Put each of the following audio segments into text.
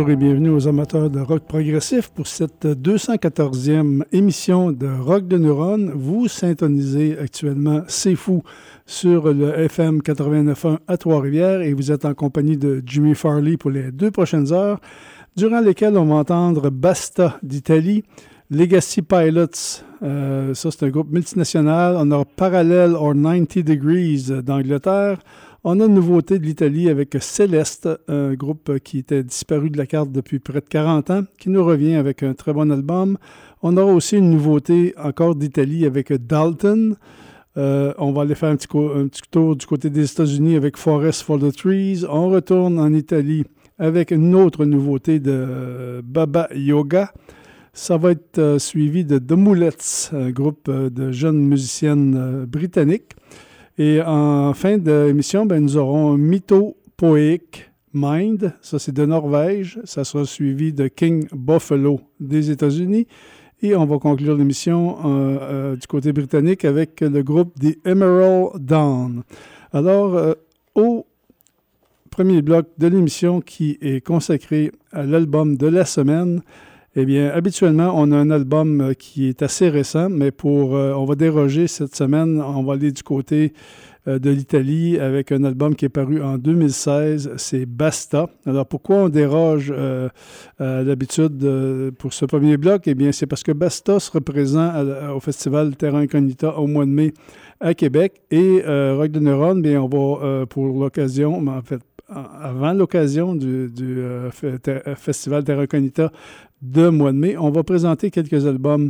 Bonjour et bienvenue aux amateurs de rock progressif pour cette 214e émission de Rock de Neuronne. Vous syntonisez actuellement C'est Fou sur le FM 89.1 à Trois-Rivières et vous êtes en compagnie de Jimmy Farley pour les 2 prochaines heures, durant lesquelles on va entendre Basta d'Italie, Legacy Pilots, ça c'est un groupe multinational, on a Parallel or 90 Degrees d'Angleterre. On a une nouveauté de l'Italie avec Céleste, un groupe qui était disparu de la carte depuis près de 40 ans, qui nous revient avec un très bon album. On aura aussi une nouveauté encore d'Italie avec Dalton. On va aller faire un petit tour du côté des États-Unis avec Forest for the Trees. On retourne en Italie avec une autre nouveauté de Baba Yoga. Ça va être suivi de The Moulettes, un groupe de jeunes musiciennes britanniques. Et en fin d'émission, nous aurons Mythopoeic Mind, ça c'est de Norvège, ça sera suivi de King Buffalo des États-Unis. Et on va conclure l'émission du côté britannique avec le groupe The Emerald Dawn. Alors, au premier bloc de l'émission qui est consacré à l'album de la semaine, eh bien, habituellement, on a un album qui est assez récent, mais on va déroger cette semaine. On va aller du côté de l'Italie avec un album qui est paru en 2016. C'est Basta. Alors, pourquoi on déroge d'habitude pour ce premier bloc? Eh bien, c'est parce que Basta sera présent au Festival Terra Incognita au mois de mai à Québec. Et Rock de Neuronne, bien, on va pour l'occasion, en fait, avant l'occasion du Festival Terra Incognita de mois de mai, on va présenter quelques albums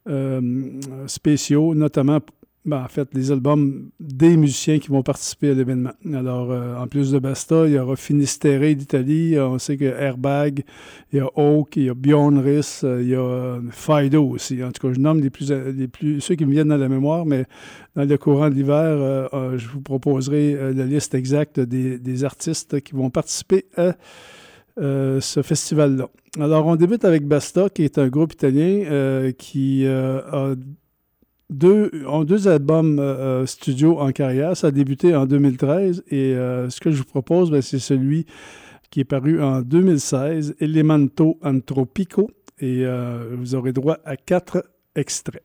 spéciaux, notamment, en fait, les albums des musiciens qui vont participer à l'événement. Alors, en plus de Basta, il y aura Finisterre d'Italie, on sait qu'il y a Airbag, il y a Oak, il y a Bjorn Riss, il y a Fido aussi. En tout cas, je nomme ceux qui me viennent dans la mémoire, mais dans le courant de l'hiver, je vous proposerai la liste exacte des artistes qui vont participer à ce festival-là. Alors, on débute avec Basta, qui est un groupe italien qui a deux albums studio en carrière. Ça a débuté en 2013 et ce que je vous propose, c'est celui qui est paru en 2016, Elemento Antropico, et vous aurez droit à 4 extraits.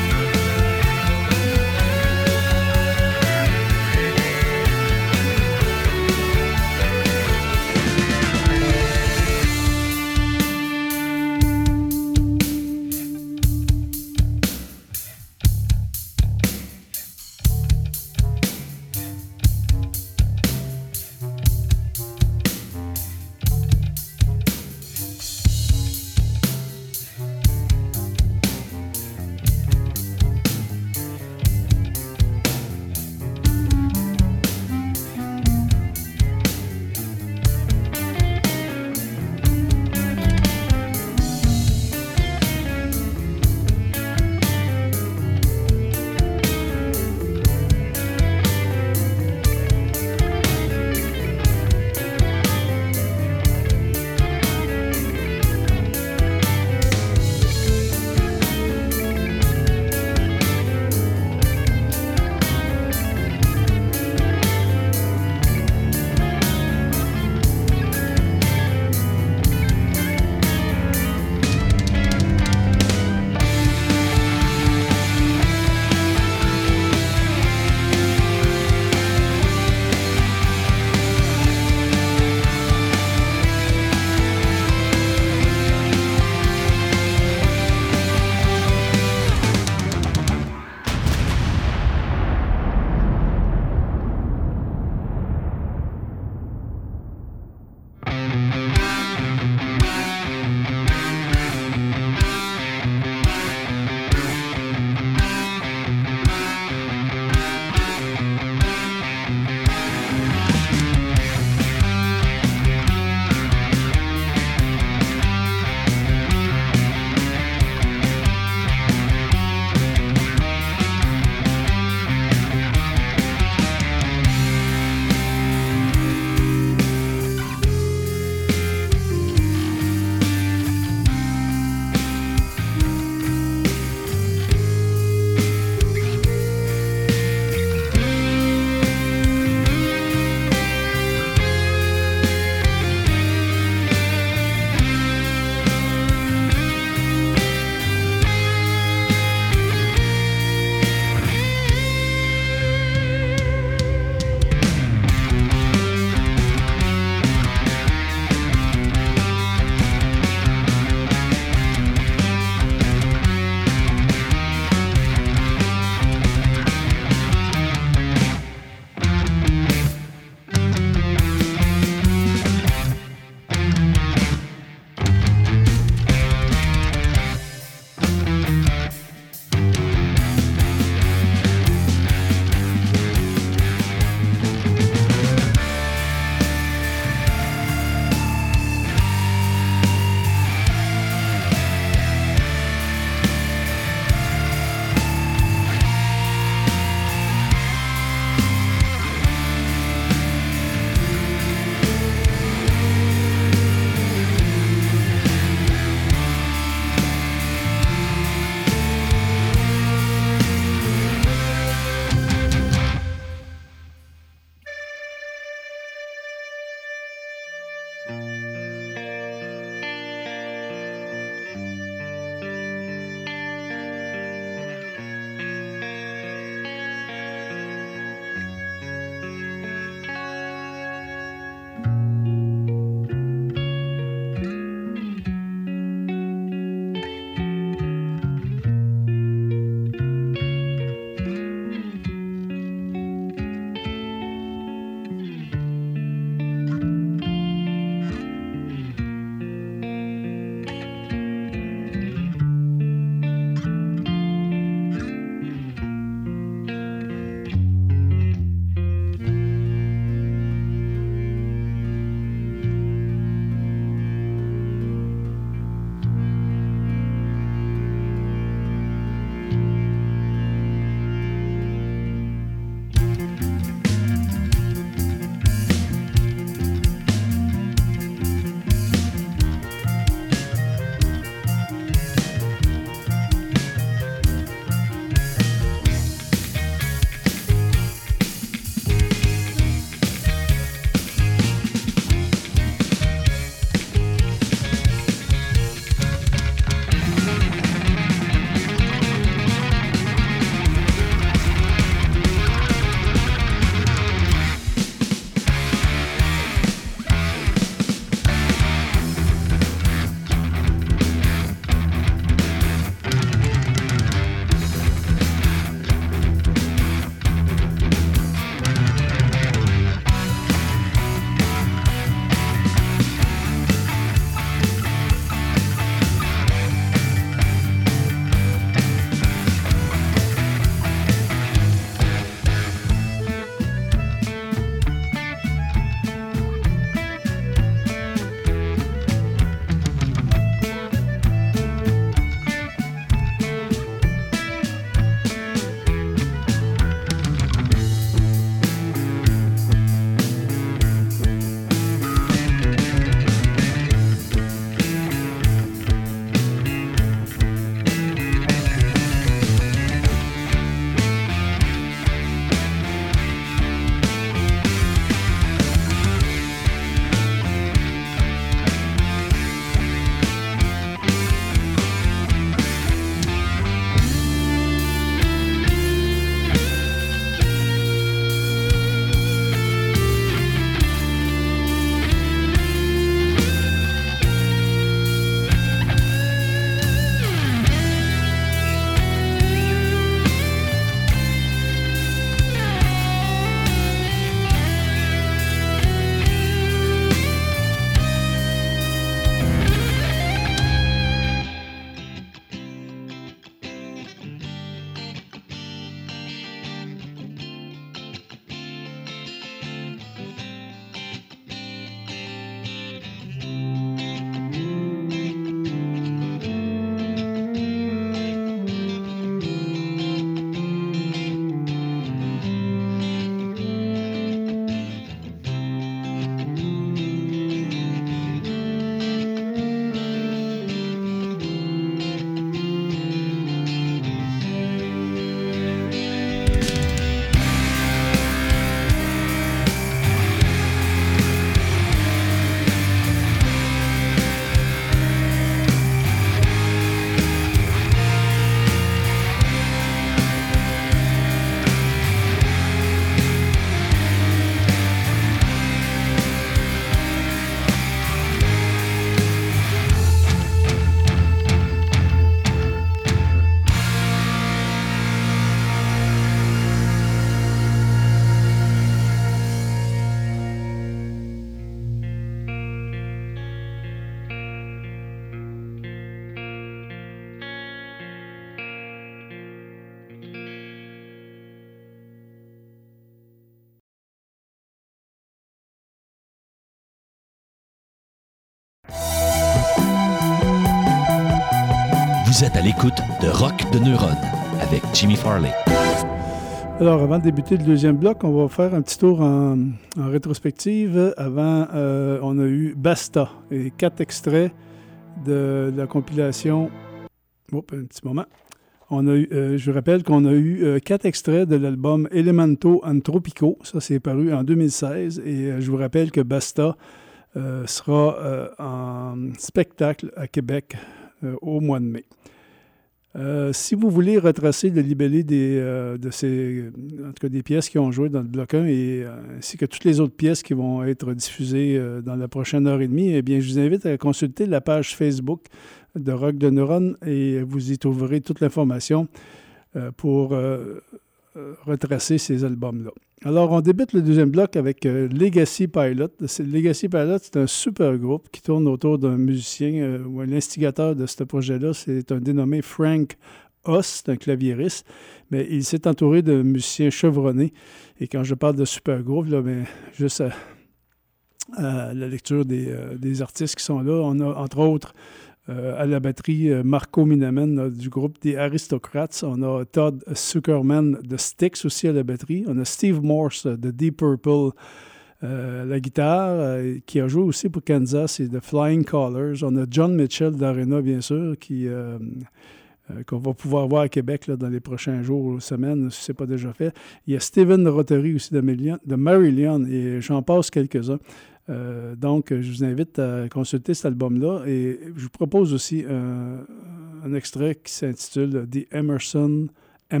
Vous êtes à l'écoute de Rock de Neuronne avec Jimmy Farley. Alors, avant de débuter le deuxième bloc, on va faire un petit tour en rétrospective. Avant, on a eu Basta et 4 extraits de la compilation. Un petit moment. Je vous rappelle qu'on a eu 4 extraits de l'album Elemento Antropico. Ça, c'est paru en 2016. Et je vous rappelle que Basta sera en spectacle à Québec au mois de mai. Si vous voulez retracer le libellé en tout cas des pièces qui ont joué dans le bloc 1 ainsi que toutes les autres pièces qui vont être diffusées dans la prochaine heure et demie, eh bien, je vous invite à consulter la page Facebook de Rock de Neuronne et vous y trouverez toute l'information pour retracer ces albums-là. Alors, on débute le deuxième bloc avec Legacy Pilot. Legacy Pilot, c'est un super groupe qui tourne autour d'un musicien ou l'instigateur de ce projet-là. C'est un dénommé Frank Oz, c'est un claviériste, mais il s'est entouré de musiciens chevronnés. Et quand je parle de super groupe, là, bien, juste à la lecture des artistes qui sont là, on a entre autres à la batterie, Marco Minaman du groupe des Aristocrats. On a Todd Zuckerman de Styx aussi à la batterie. On a Steve Morse de Deep Purple la guitare, qui a joué aussi pour Kansas et The Flying Colours. On a John Mitchell d'Arena, bien sûr, qu'on va pouvoir voir à Québec là, dans les prochains jours ou semaines, si ce n'est pas déjà fait. Il y a Steven Rotary aussi de Marillion, et j'en passe quelques-uns. Donc, je vous invite à consulter cet album-là et je vous propose aussi un extrait qui s'intitule « The Emerson Empire ».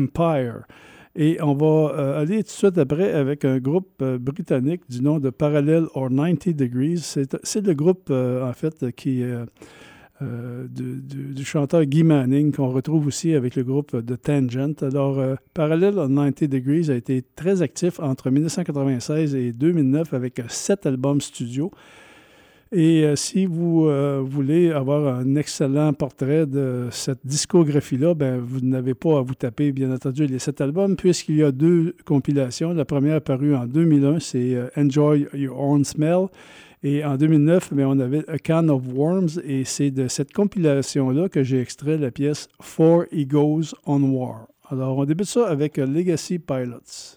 Et on va aller tout de suite après avec un groupe britannique du nom de Parallel or 90 Degrees. C'est le groupe, en fait, du chanteur Guy Manning, qu'on retrouve aussi avec le groupe de Tangent. Alors, Parallel or 90 Degrees a été très actif entre 1996 et 2009 avec 7 albums studio. Et si vous voulez avoir un excellent portrait de cette discographie-là, ben, vous n'avez pas à vous taper, bien entendu, les 7 albums, puisqu'il y a 2 compilations. La première apparue en 2001, c'est Enjoy Your Own Smell. Et en 2009, bien, on avait A Can of Worms, et c'est de cette compilation-là que j'ai extrait la pièce Four Egos on War. Alors, on débute ça avec Legacy Pilots.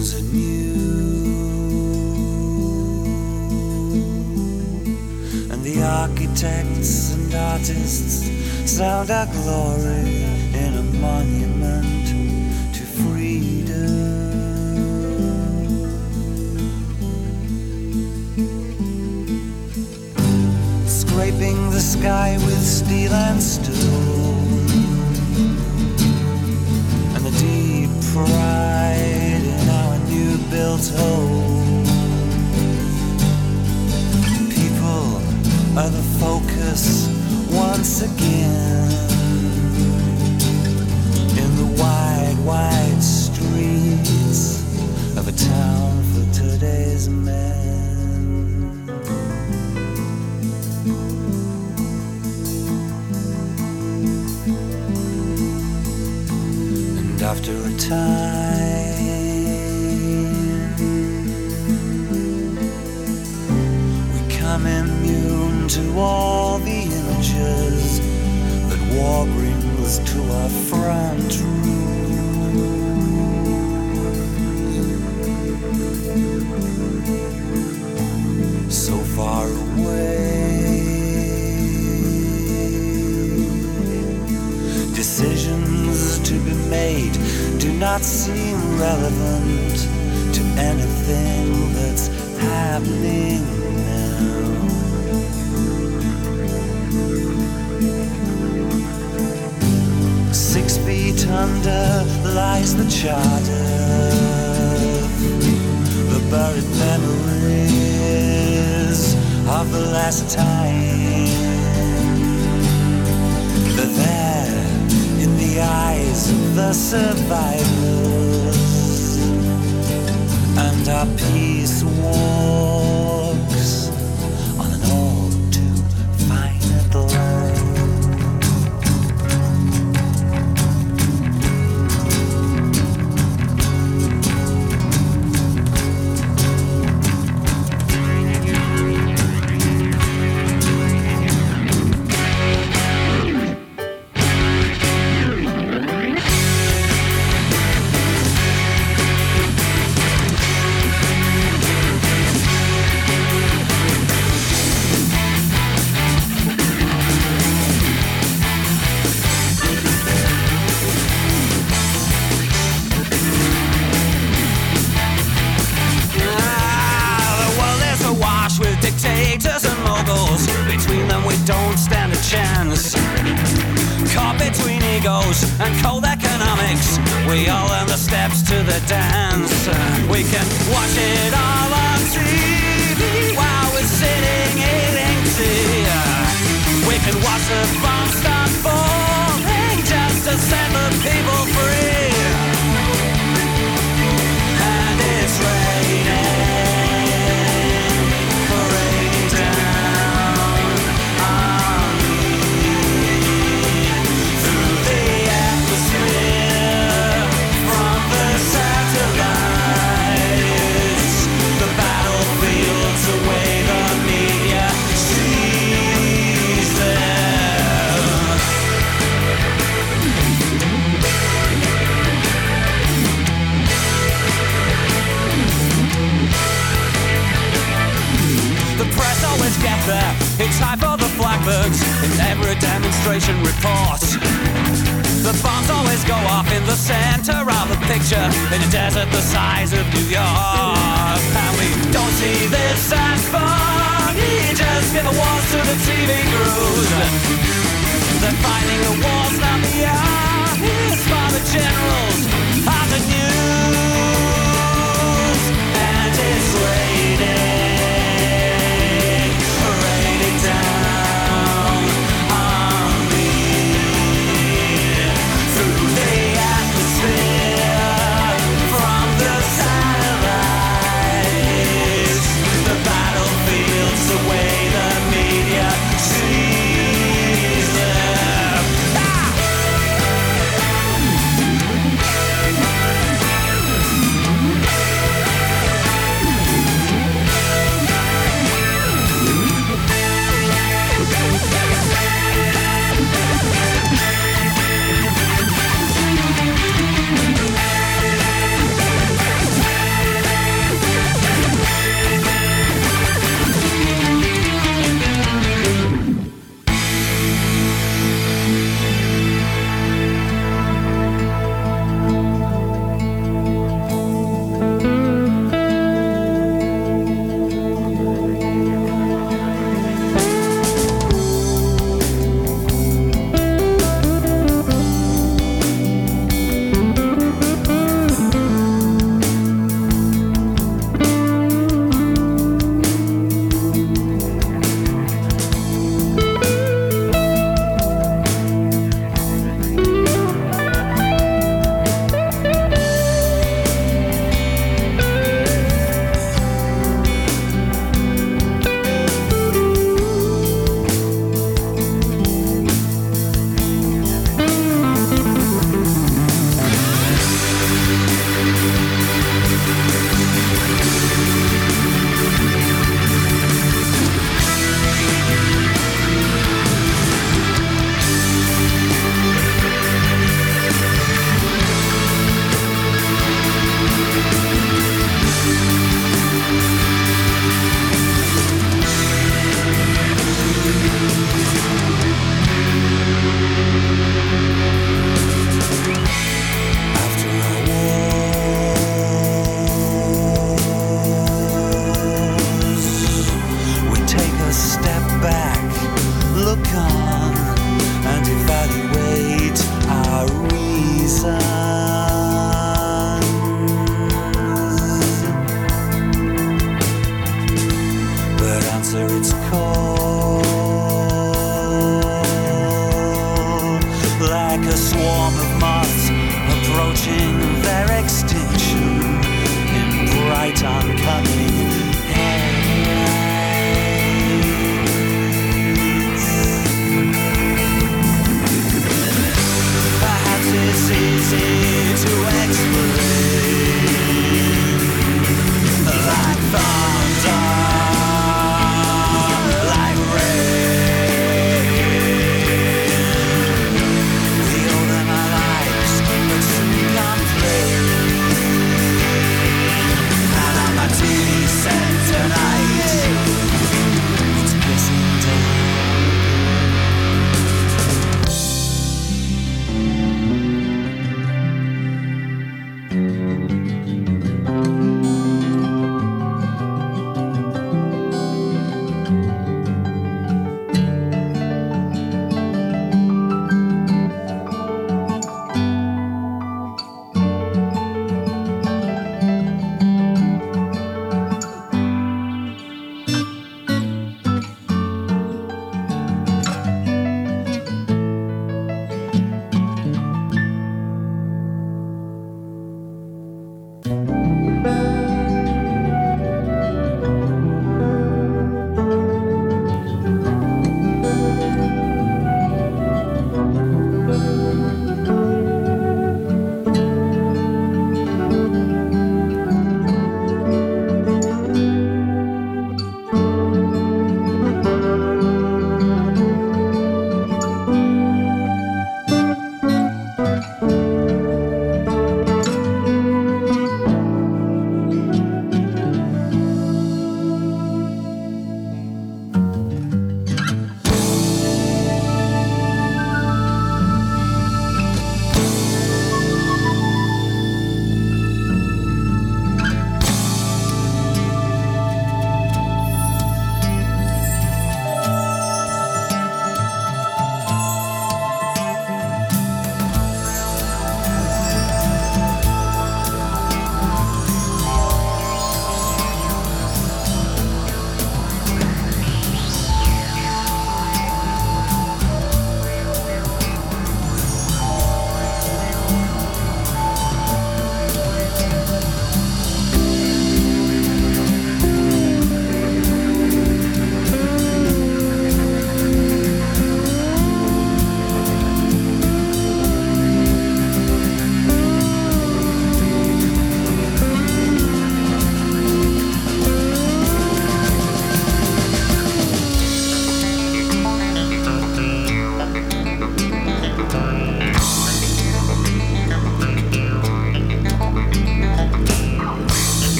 dreams anew, and the architects and artists sound our glory in a monument to freedom. Scraping the sky with steel and stone, and the deep pride in our new built home. People are the focus once again, in the wide, wide streets of a town for today's men. And after a time, we come immune to all the images that war brings to our front room. So far away, decisions to be made do not seem relevant to anything that's happening now. 6 feet under lies the charter, the buried memories of the last time. They're there in the eyes of the survivors, and our peace walks on an all too finite line. Dictators and moguls, between them we don't stand a chance. Caught between egos and cold economics, we all learn the steps to the dance. We can watch it all on TV while we're sitting eating tea. We can watch the bombs start falling just to set the people free. And it's raining. Get there in time for the blackbirds in every demonstration report. The bombs always go off in the center of the picture, in a desert the size of New York. And we don't see this as fun, you just give awards to the TV crews. They're fighting the wars, not the armies, for the generals of the news. And it's raining.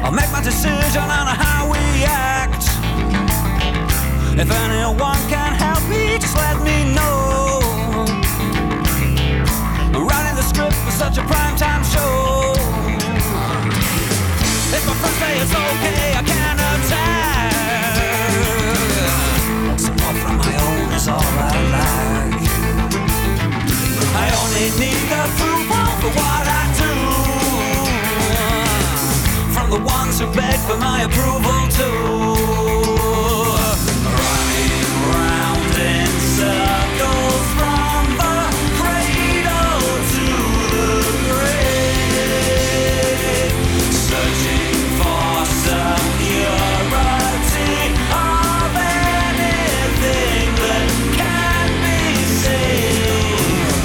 I'll make my decision on how we act. If anyone can help me, just let me know. Writing the script for such a primetime show. If my friends say it's okay, I can attack. Support from my own is all I like. I only need approval for what I do from the ones who beg for my approval too. Running round in circles from the cradle to the grave, searching for security of anything that can be saved.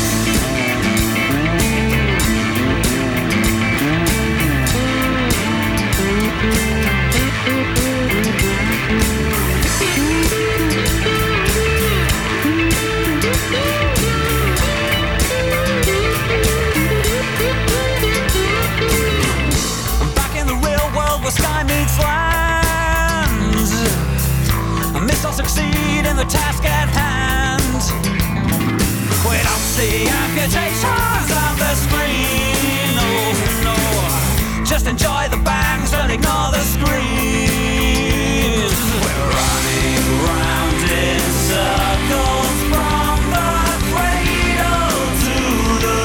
Back in the real world where sky meets land, missiles succeed in the task at hand. We don't see amputations on the screen, no, no. Just enjoy the bangs and ignore the screams. We're running round in circles from the cradle to the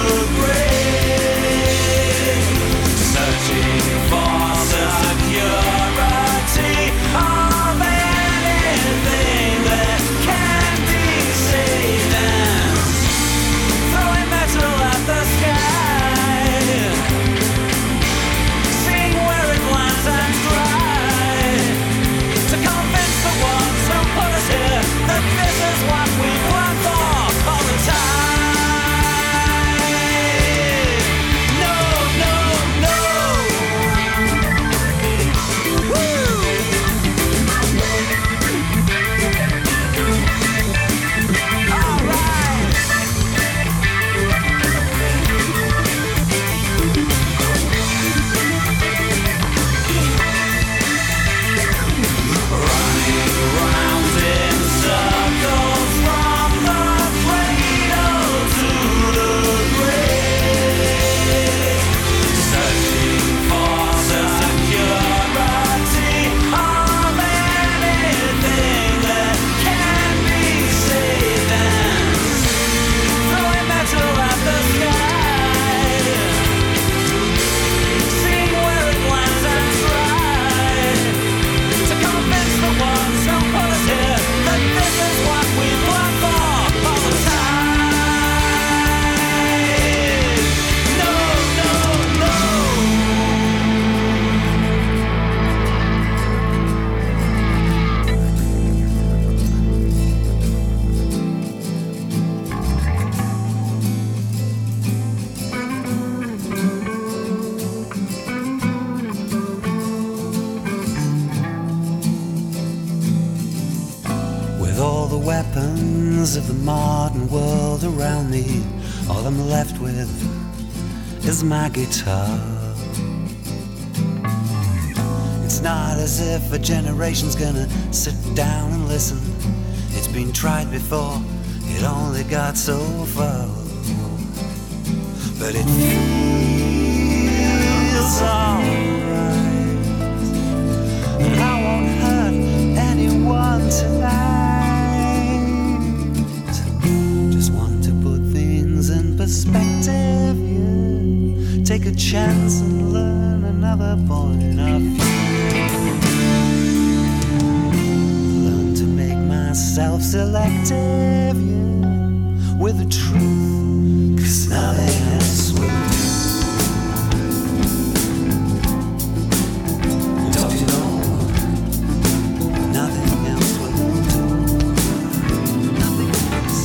grave, searching for the security of anything that can be saved, and throwing metal at the sky, seeing where it lands and try to convince the ones who put us here that this is what we planned for all the time. No, no, no. Woo! All right. Running round in circles from the cradle to the grave, searching for the security of anything that can be saved, and throwing metal at the sky, seeing where it lands and try to convince the ones who put us here that this is what we planned for all the time. No, no, no. With all the weapons of the modern world around me, all I'm left with is my guitar. It's not as if a generation's gonna sit down and listen. It's been tried before, it only got so far. But it feels alright, and I won't hurt anyone tonight. Just want to put things in perspective, yeah. Take a chance and learn another point of view. Learn to make myself selective, yeah, with the truth, 'cause nothing else will do. Don't you know? Nothing else will do. Nothing else.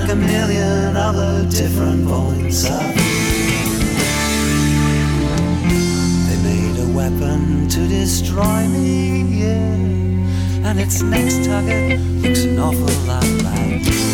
like a million other different points of view. They made a weapon to destroy me, yeah, and its next target looks an awful lot like you.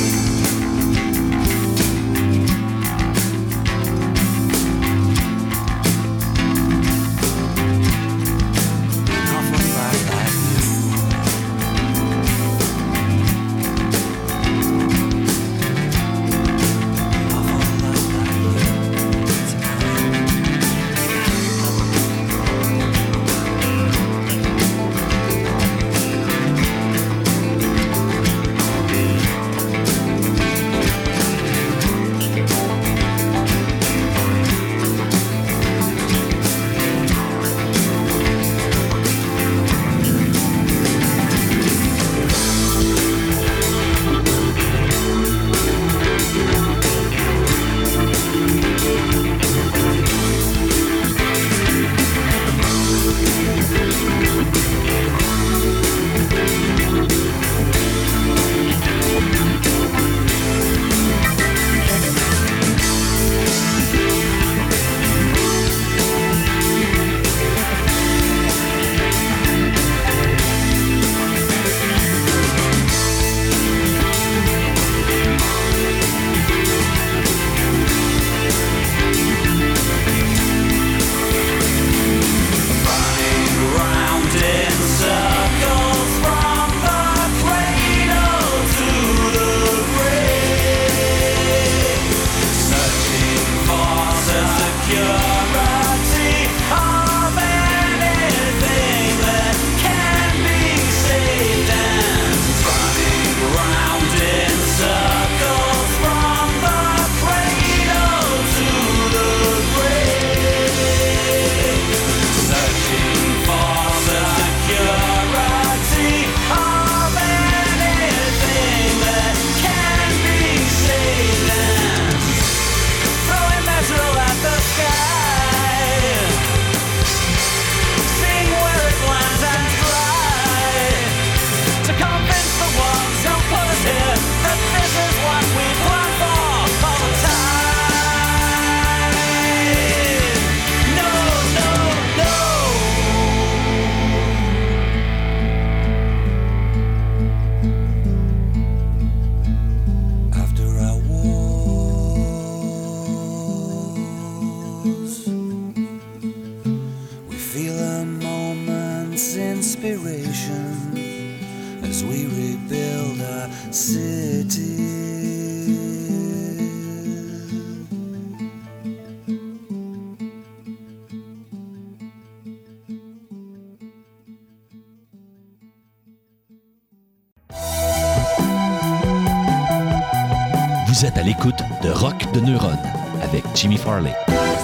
Vous êtes à l'écoute de Rock de Neuronne avec Jimmy Farley.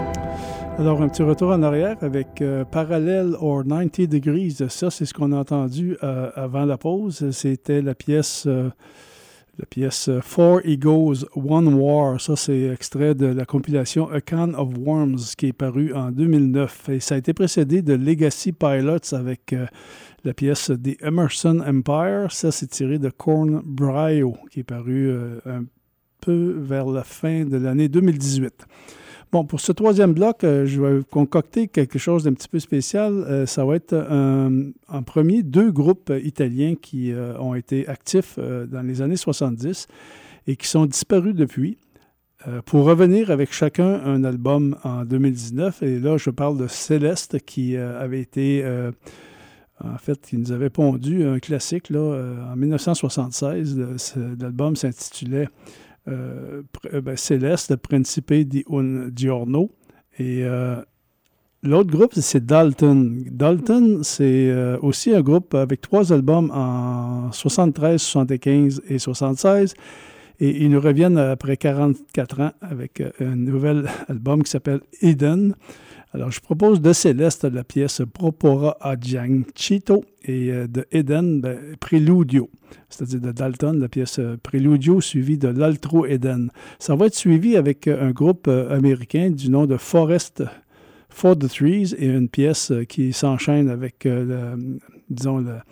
Alors, un petit retour en arrière avec Parallel or 90 Degrees. Ça, c'est ce qu'on a entendu avant la pause. C'était la pièce Four Egos, One War. Ça, c'est extrait de la compilation A Can of Worms qui est parue en 2009. Et ça a été précédé de Legacy Pilots avec la pièce The Emerson Empire. Ça, c'est tiré de Corn Brio qui est paru un peu vers la fin de l'année 2018. Bon, pour ce troisième bloc, je vais concocter quelque chose d'un petit peu spécial. Ça va être en premier 2 groupes italiens qui ont été actifs dans les années 70 et qui sont disparus depuis. Pour revenir avec chacun un album en 2019, et là, je parle de Céleste qui avait été... en fait, qui nous avait pondu un classique là, en 1976. L'album s'intitulait Céleste, Principe di un Giorno. Et l'autre groupe, c'est Dalton. Dalton, c'est aussi un groupe avec 3 albums en 73, 75 et 76. Et ils nous reviennent après 44 ans avec un nouvel album qui s'appelle Eden. Alors, je propose de Céleste la pièce Propora a Giancito et de Eden, Préludio, c'est-à-dire de Dalton, la pièce Préludio suivie de l'Altro Eden. Ça va être suivi avec un groupe américain du nom de Forest for the Trees et une pièce qui s'enchaîne avec,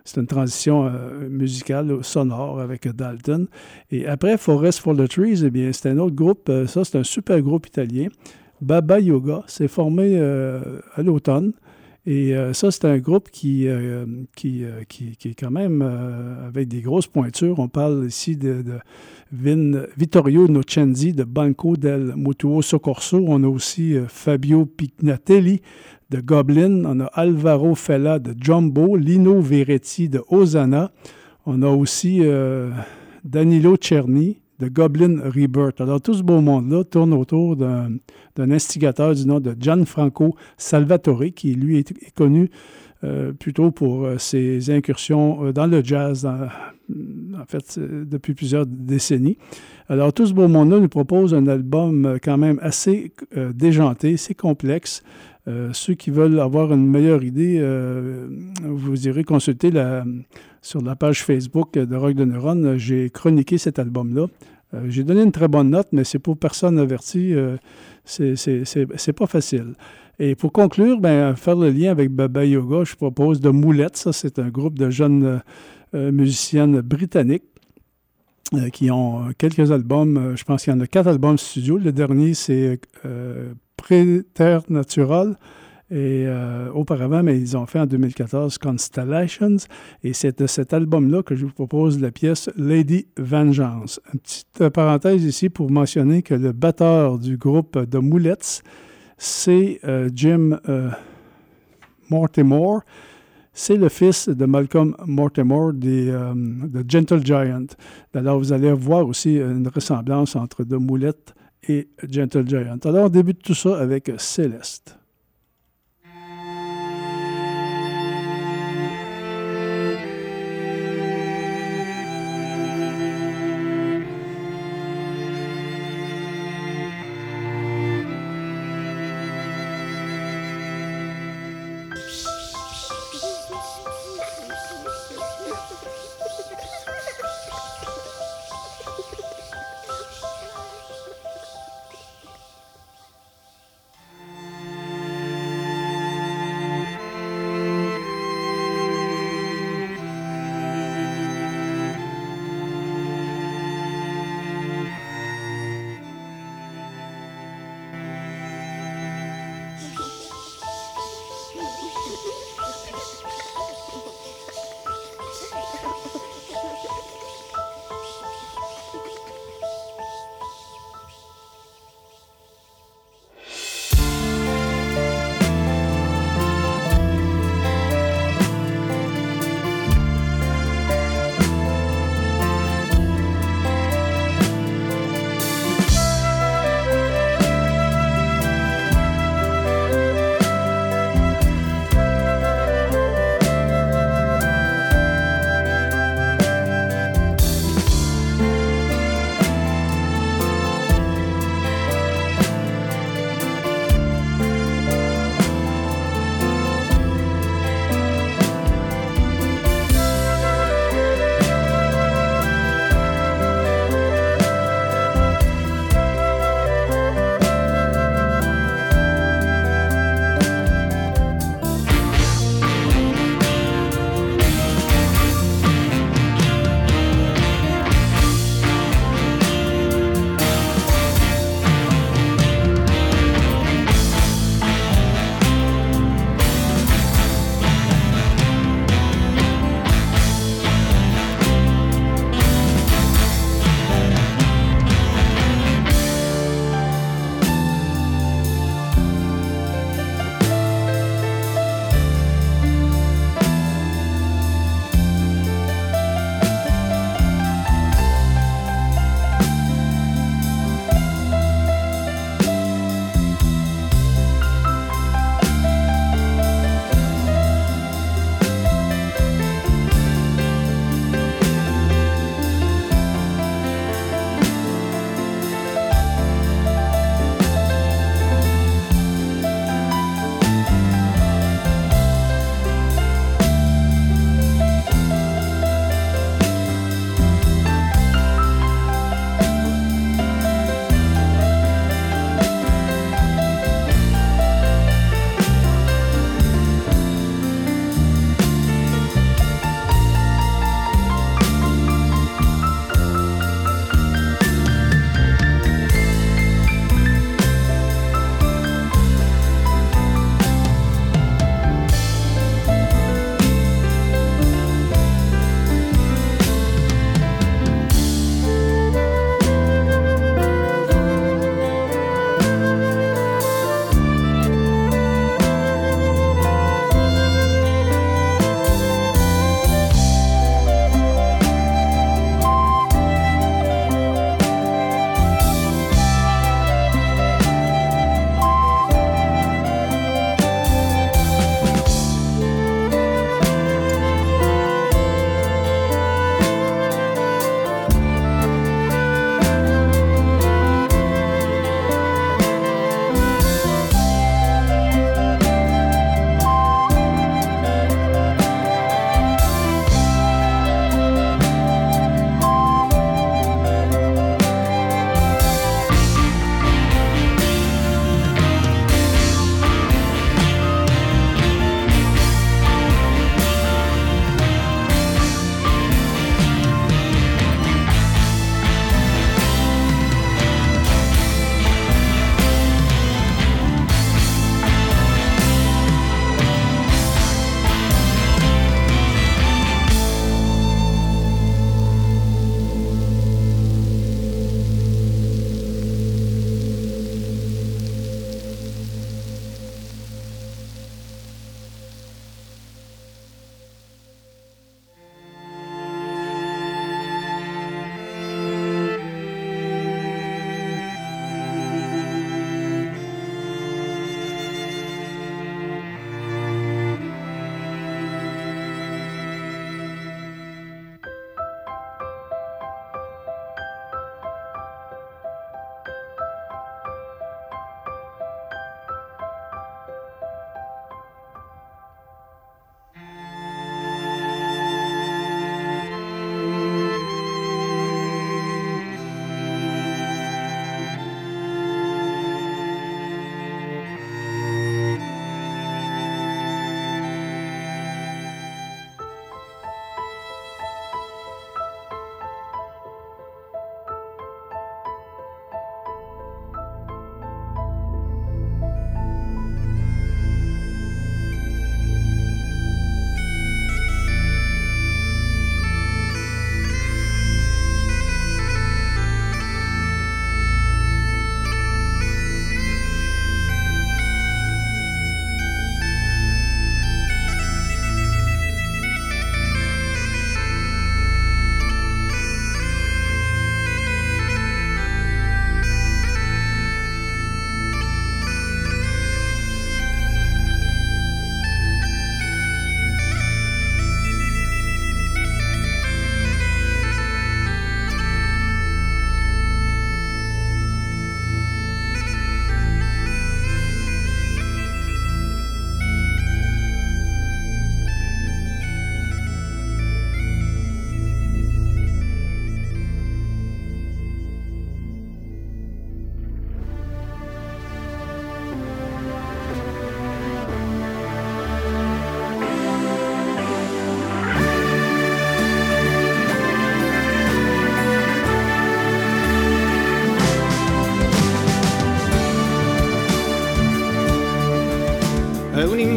c'est une transition musicale, sonore avec Dalton. Et après Forest for the Trees, eh bien, c'est un autre groupe. Ça, c'est un super groupe italien. Baba Yoga s'est formé à l'automne. Et ça, c'est un groupe qui est quand même avec des grosses pointures. On parle ici de Vittorio Nocenzi de Banco del Mutuo Soccorso. On a aussi Fabio Pignatelli de Goblin. On a Alvaro Fella de Jumbo. Lino Veretti de Hosanna. On a aussi Danilo Cerni de Goblin Rebirth. Alors, tout ce beau monde-là tourne autour d'un instigateur du nom de Gianfranco Salvatore, qui, lui, est connu plutôt pour ses incursions dans le jazz, en fait, depuis plusieurs décennies. Alors, tout ce beau monde-là nous propose un album quand même assez déjanté, assez complexe. Ceux qui veulent avoir une meilleure idée, vous irez consulter sur la page Facebook de Rock de Neuron. J'ai chroniqué cet album-là. J'ai donné une très bonne note, mais c'est pour personne avertie. C'est pas facile. Et pour conclure, faire le lien avec Baba Yoga, je propose de Moulettes. Ça, c'est un groupe de jeunes musiciennes britanniques qui ont quelques albums. Je pense qu'il y en a 4 albums studio. Le dernier, c'est Preternatural. Et auparavant, mais ils ont fait en 2014 Constellations. Et c'est de cet album-là que je vous propose la pièce Lady Vengeance. Une petite parenthèse ici pour mentionner que le batteur du groupe de Moulettes, c'est Jim Mortimer. C'est le fils de Malcolm Mortimer de Gentle Giant. Alors, vous allez voir aussi une ressemblance entre The Moulettes et Gentle Giant. Alors, on débute tout ça avec Céleste.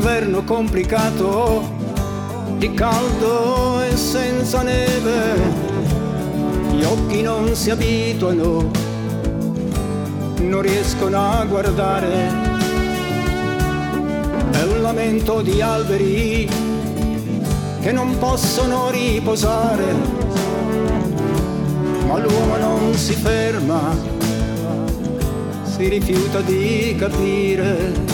inverno complicato, di caldo e senza neve, gli occhi non si abituano, non riescono a guardare, è un lamento di alberi che non possono riposare, ma l'uomo non si ferma, si rifiuta di capire.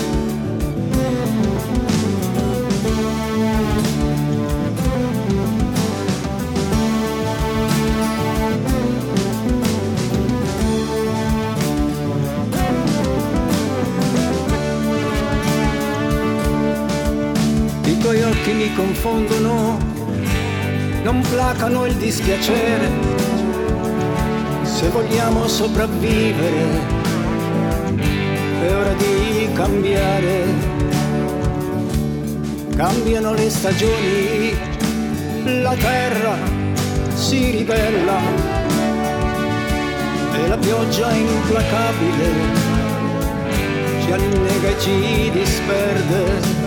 I tuoi occhi mi confondono, non placano il dispiacere, se vogliamo sopravvivere è ora di cambiare. Cambiano le stagioni, la terra si ribella e la pioggia implacabile ci annega e ci disperde.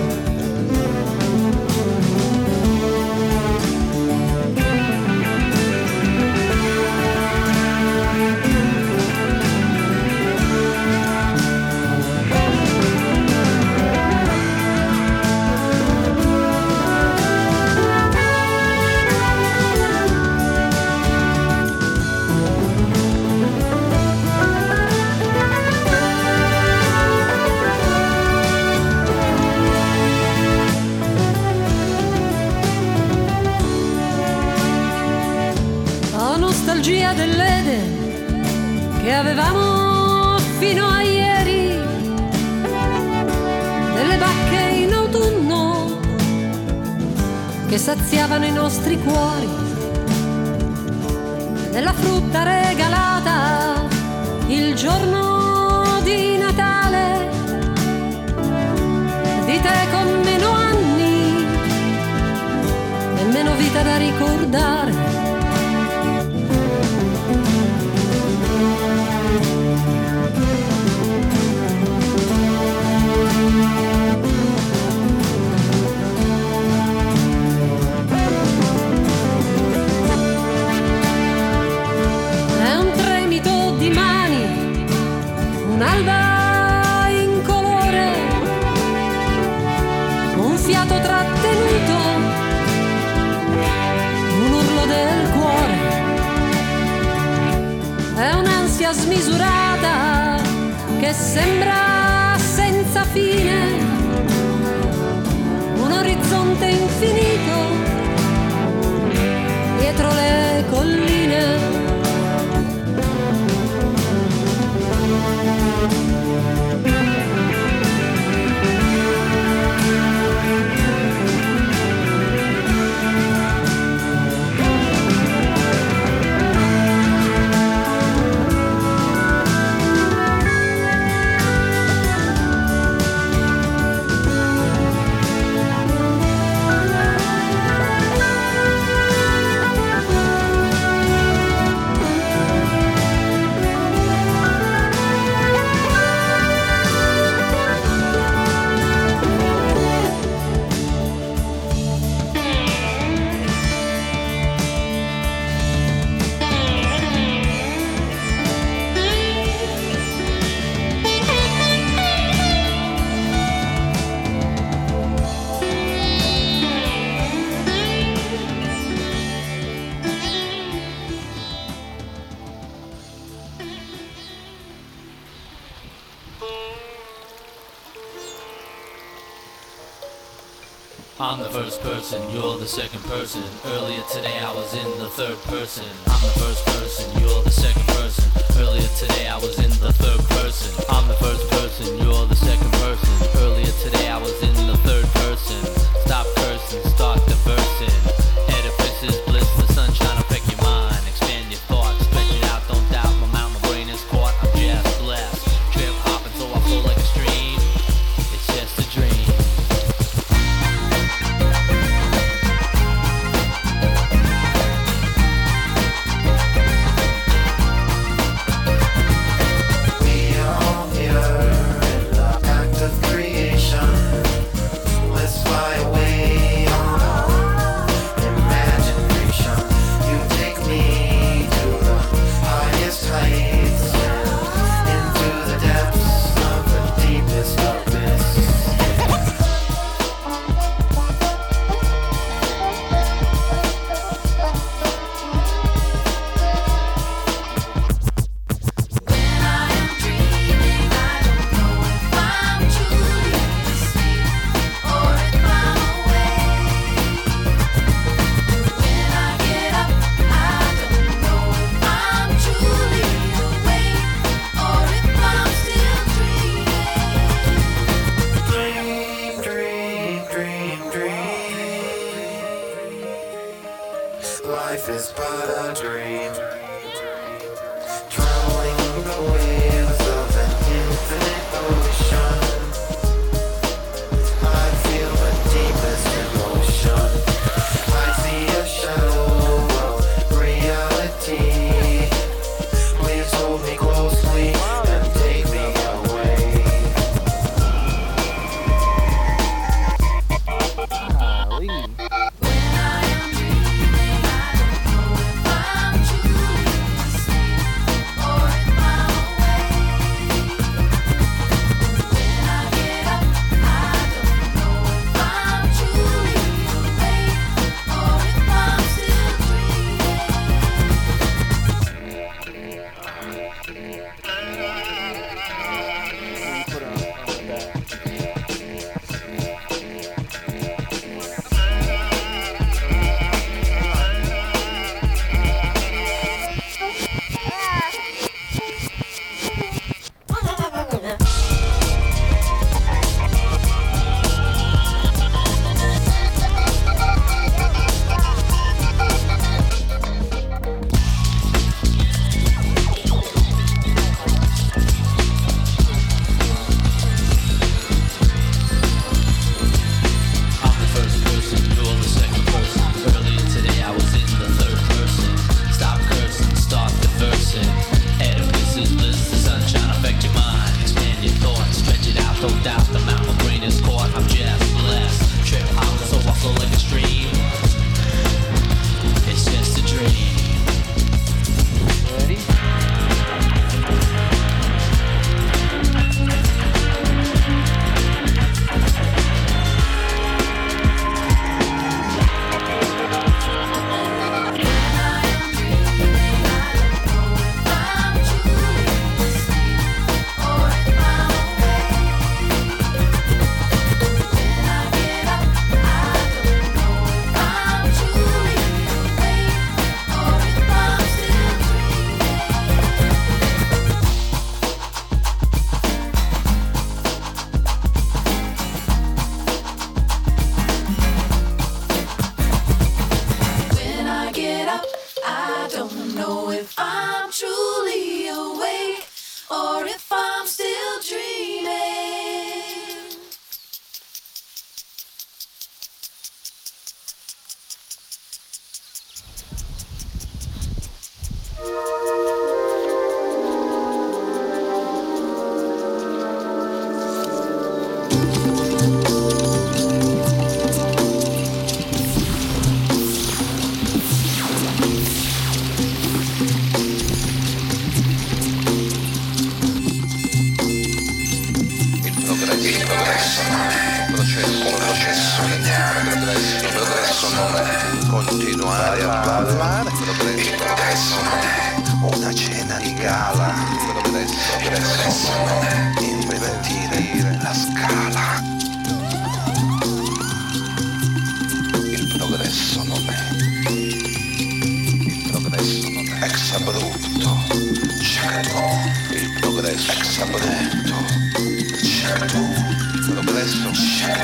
Dell'Eden che avevamo fino a ieri, delle bacche in autunno che saziavano i nostri cuori, della frutta regalata il giorno di Natale, di te con meno anni e meno vita da ricordare. Un'alba incolore, un fiato trattenuto, un urlo del cuore, è un'ansia smisurata che sembra senza fine, un orizzonte infinito dietro le colline. I'm the first person, you're the second person. Earlier today I was in the third person. I'm the first person, you're the second person. Earlier today I was in the third person. I'm the first person, you're the second person. Earlier today I was in the third person. Stop cursing, start diversing. Edifices bliss, the sunshine affect your mind. Expand your thoughts, stretch it out, don't doubt. My mind, my brain is caught, I'm just blessed. Trip hopping so I flow like a stream. It's just a dream. continuare a ballare. Il progresso non è una cena di gala. Il progresso non è invertire la scala. Il progresso non è ex abrupto. Il progresso ex abrupto. Il progresso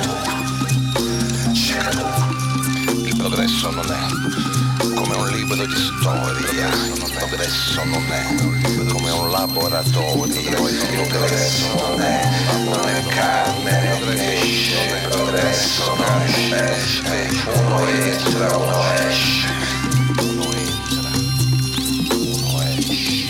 il progresso non è come un libro di storia. Il progresso non è come un laboratorio. Il progresso non è carne, pesce. Il progresso nasce, uno entra, uno esce. Uno entra, uno esce.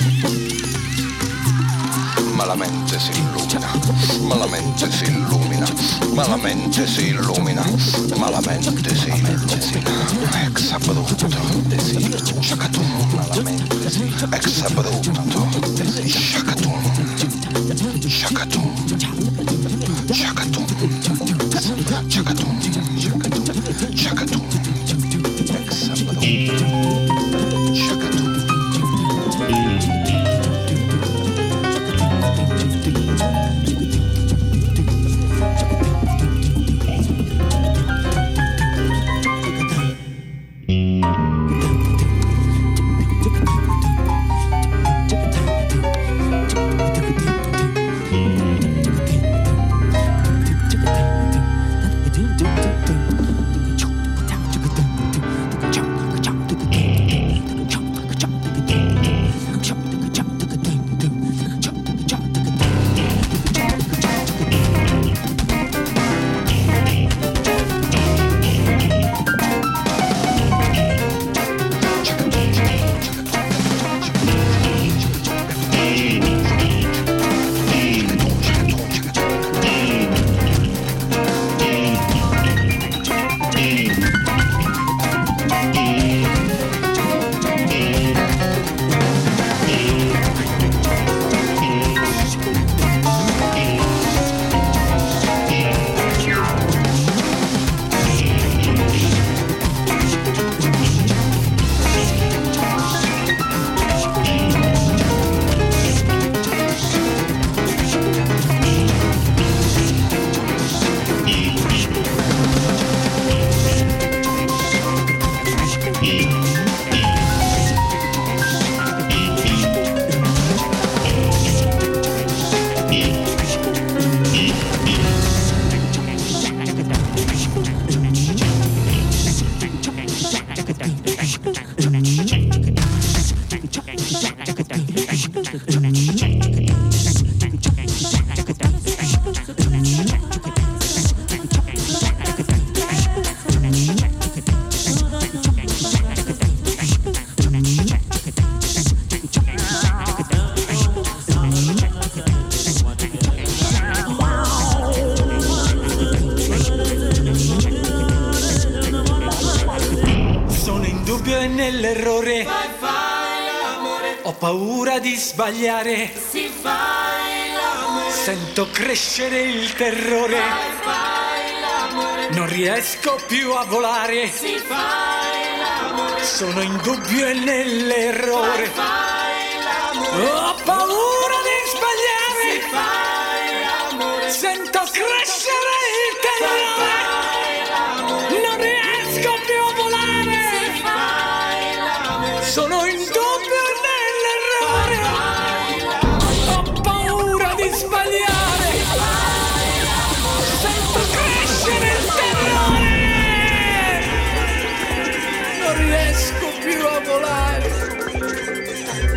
Ma la mente si illumina, ma la mente si illumina, ma la mente si illumina, ma la mente si illumina. Ex abrupto, shakatum, ma la mente si ex abrupto, shakatum, shakatum, shakatum, shakatum, shakatum, ex abrupto, shakatum. Nell'errore ho paura di sbagliare, sento crescere il terrore, non riesco più a volare, sono in dubbio e nell'errore, ho paura di sbagliare, sento crescere il terrore, non riesco più a volare, sono in dubbio nell'errore, ho paura di sbagliare, sento crescere il terrore, non riesco più a volare,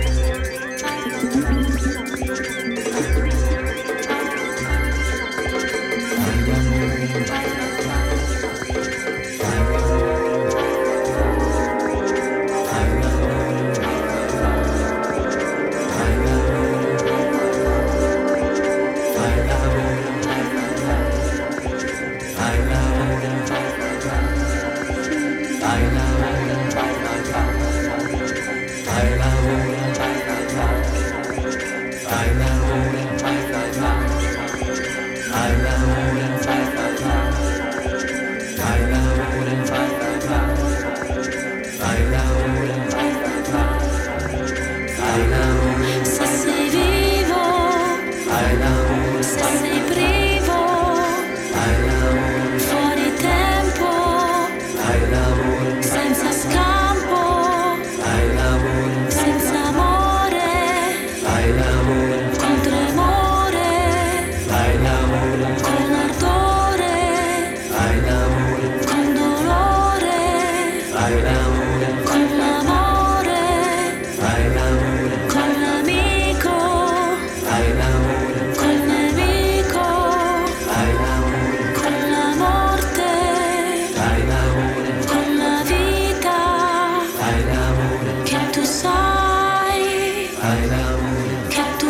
Che tu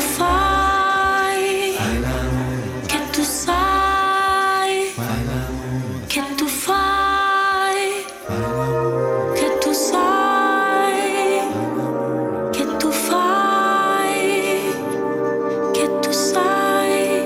fai, che tu sai, che tu fai, che tu sai, che tu fai, che tu sai.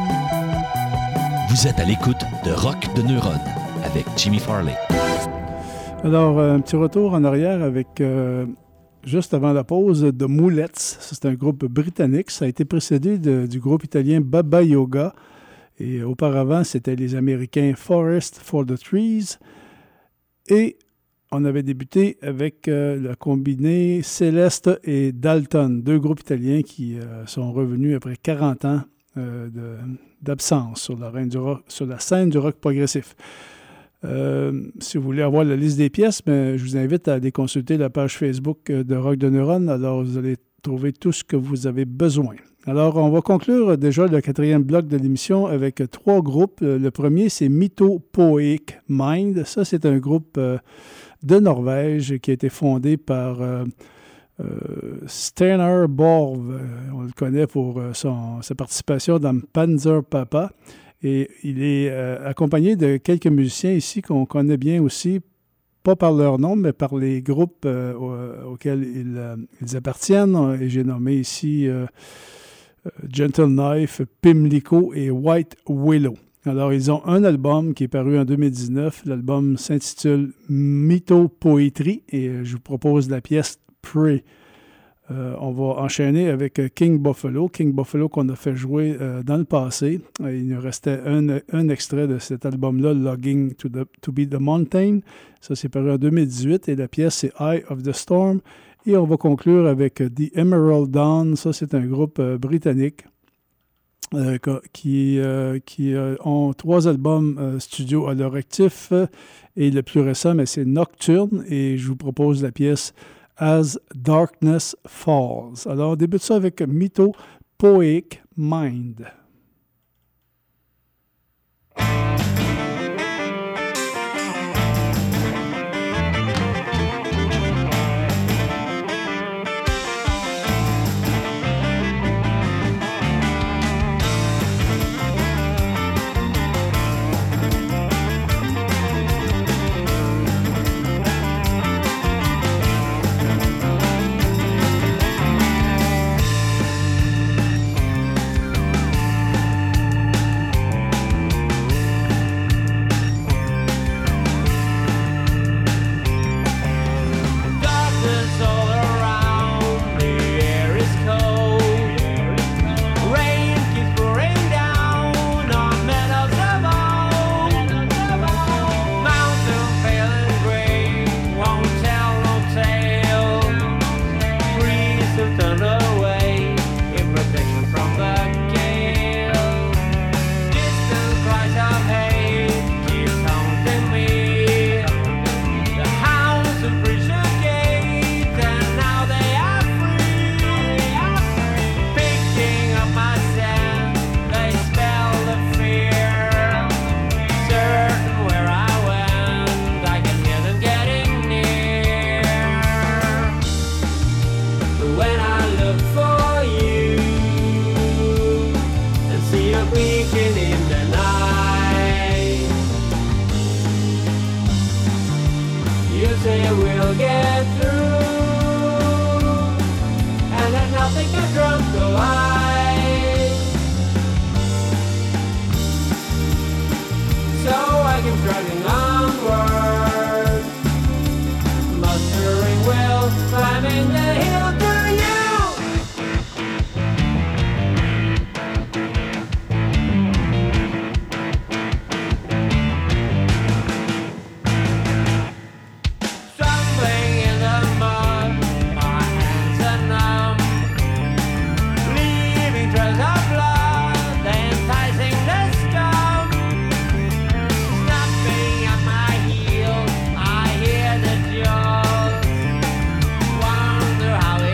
Vous êtes à l'écoute de Rock de Neuronne avec Jimmy Farley. Alors, un petit retour en arrière avec, juste avant la pause, The Moulettes. C'est un groupe britannique. Ça a été précédé du groupe italien Baba Yoga. Et auparavant, c'était les Américains Forest for the Trees. Et on avait débuté avec le combiné Céleste et Dalton, deux groupes italiens qui sont revenus après 40 ans d'absence sur la scène du rock progressif. Si vous voulez avoir la liste des pièces, je vous invite à aller consulter la page Facebook de Rock de Neuron. Alors, vous allez trouver tout ce que vous avez besoin. Alors, on va conclure déjà le 4e bloc de l'émission avec 3 groupes. Le premier, c'est Mythopoeic Mind. Ça, c'est un groupe de Norvège qui a été fondé par Steinar Borv. On le connaît pour sa participation dans Panzer Papa. Et il est accompagné de quelques musiciens ici qu'on connaît bien aussi, pas par leur nom, mais par les groupes auxquels ils appartiennent. Et j'ai nommé ici Gentle Knife, Pimlico et White Willow. Alors, ils ont un album qui est paru en 2019. L'album s'intitule Mythopoetry et je vous propose la pièce Pray. On va enchaîner avec King Buffalo. King Buffalo qu'on a fait jouer dans le passé. Il nous restait un extrait de cet album-là, Logging to Be the Mountain. Ça, c'est paru en 2018 et la pièce, c'est Eye of the Storm. Et on va conclure avec The Emerald Dawn. Ça, c'est un groupe britannique qui ont 3 albums studio à leur actif. Et le plus récent, mais c'est Nocturne. Et je vous propose la pièce As Darkness Falls. Alors, on débute ça avec Mythopoeic Mind. How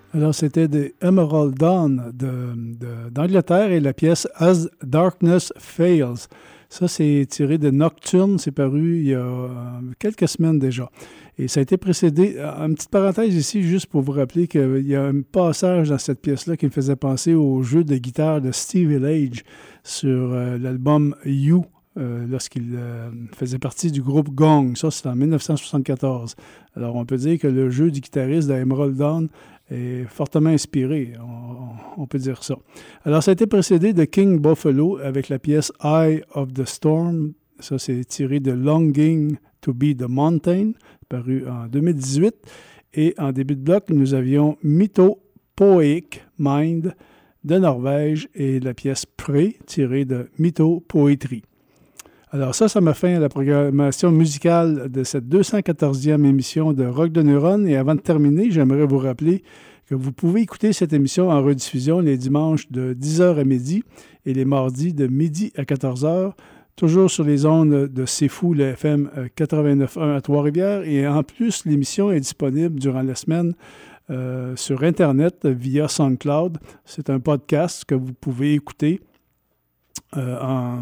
Alors, c'était des Emerald Dawn d'Angleterre et la pièce As Darkness Fails. Ça, c'est tiré de Nocturne. C'est paru il y a quelques semaines déjà. Et ça a été précédé, une petite parenthèse ici, juste pour vous rappeler qu'il y a un passage dans cette pièce-là qui me faisait penser au jeu de guitare de Steve Village sur l'album You, lorsqu'il faisait partie du groupe Gong. Ça, c'est en 1974. Alors, on peut dire que le jeu du guitariste d'Emerald Dawn est fortement inspiré, on peut dire ça. Alors, ça a été précédé de King Buffalo avec la pièce Eye of the Storm. Ça, c'est tiré de Longing to be the Mountain, paru en 2018. Et en début de bloc, nous avions Mythopoeic Mind de Norvège et la pièce Prey, tirée de Mythopoetry. Alors ça m'a fait la programmation musicale de cette 214e émission de Rock de Neuron. Et avant de terminer, j'aimerais vous rappeler que vous pouvez écouter cette émission en rediffusion les dimanches de 10h à midi et les mardis de midi à 14h, toujours sur les ondes de C'est Fou, le FM 89.1 à Trois-Rivières. Et en plus, l'émission est disponible durant la semaine sur Internet via SoundCloud. C'est un podcast que vous pouvez écouter en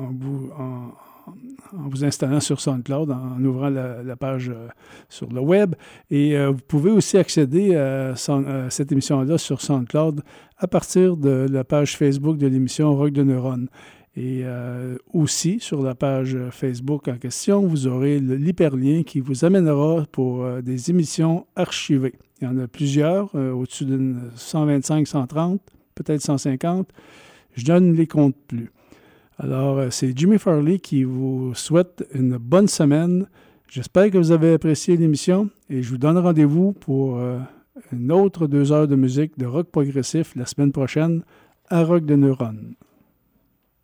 vous installant sur SoundCloud, en ouvrant la page sur le web. Et vous pouvez aussi accéder à cette émission-là sur SoundCloud à partir de la page Facebook de l'émission Rock de Neuron. Et aussi, sur la page Facebook en question, vous aurez l'hyperlien qui vous amènera pour des émissions archivées. Il y en a plusieurs, au-dessus de 125, 130, peut-être 150. Je ne les compte plus. Alors, c'est Jimmy Farley qui vous souhaite une bonne semaine. J'espère que vous avez apprécié l'émission et je vous donne rendez-vous pour une autre 2 heures de musique de rock progressif la semaine prochaine à Rock de Neuron.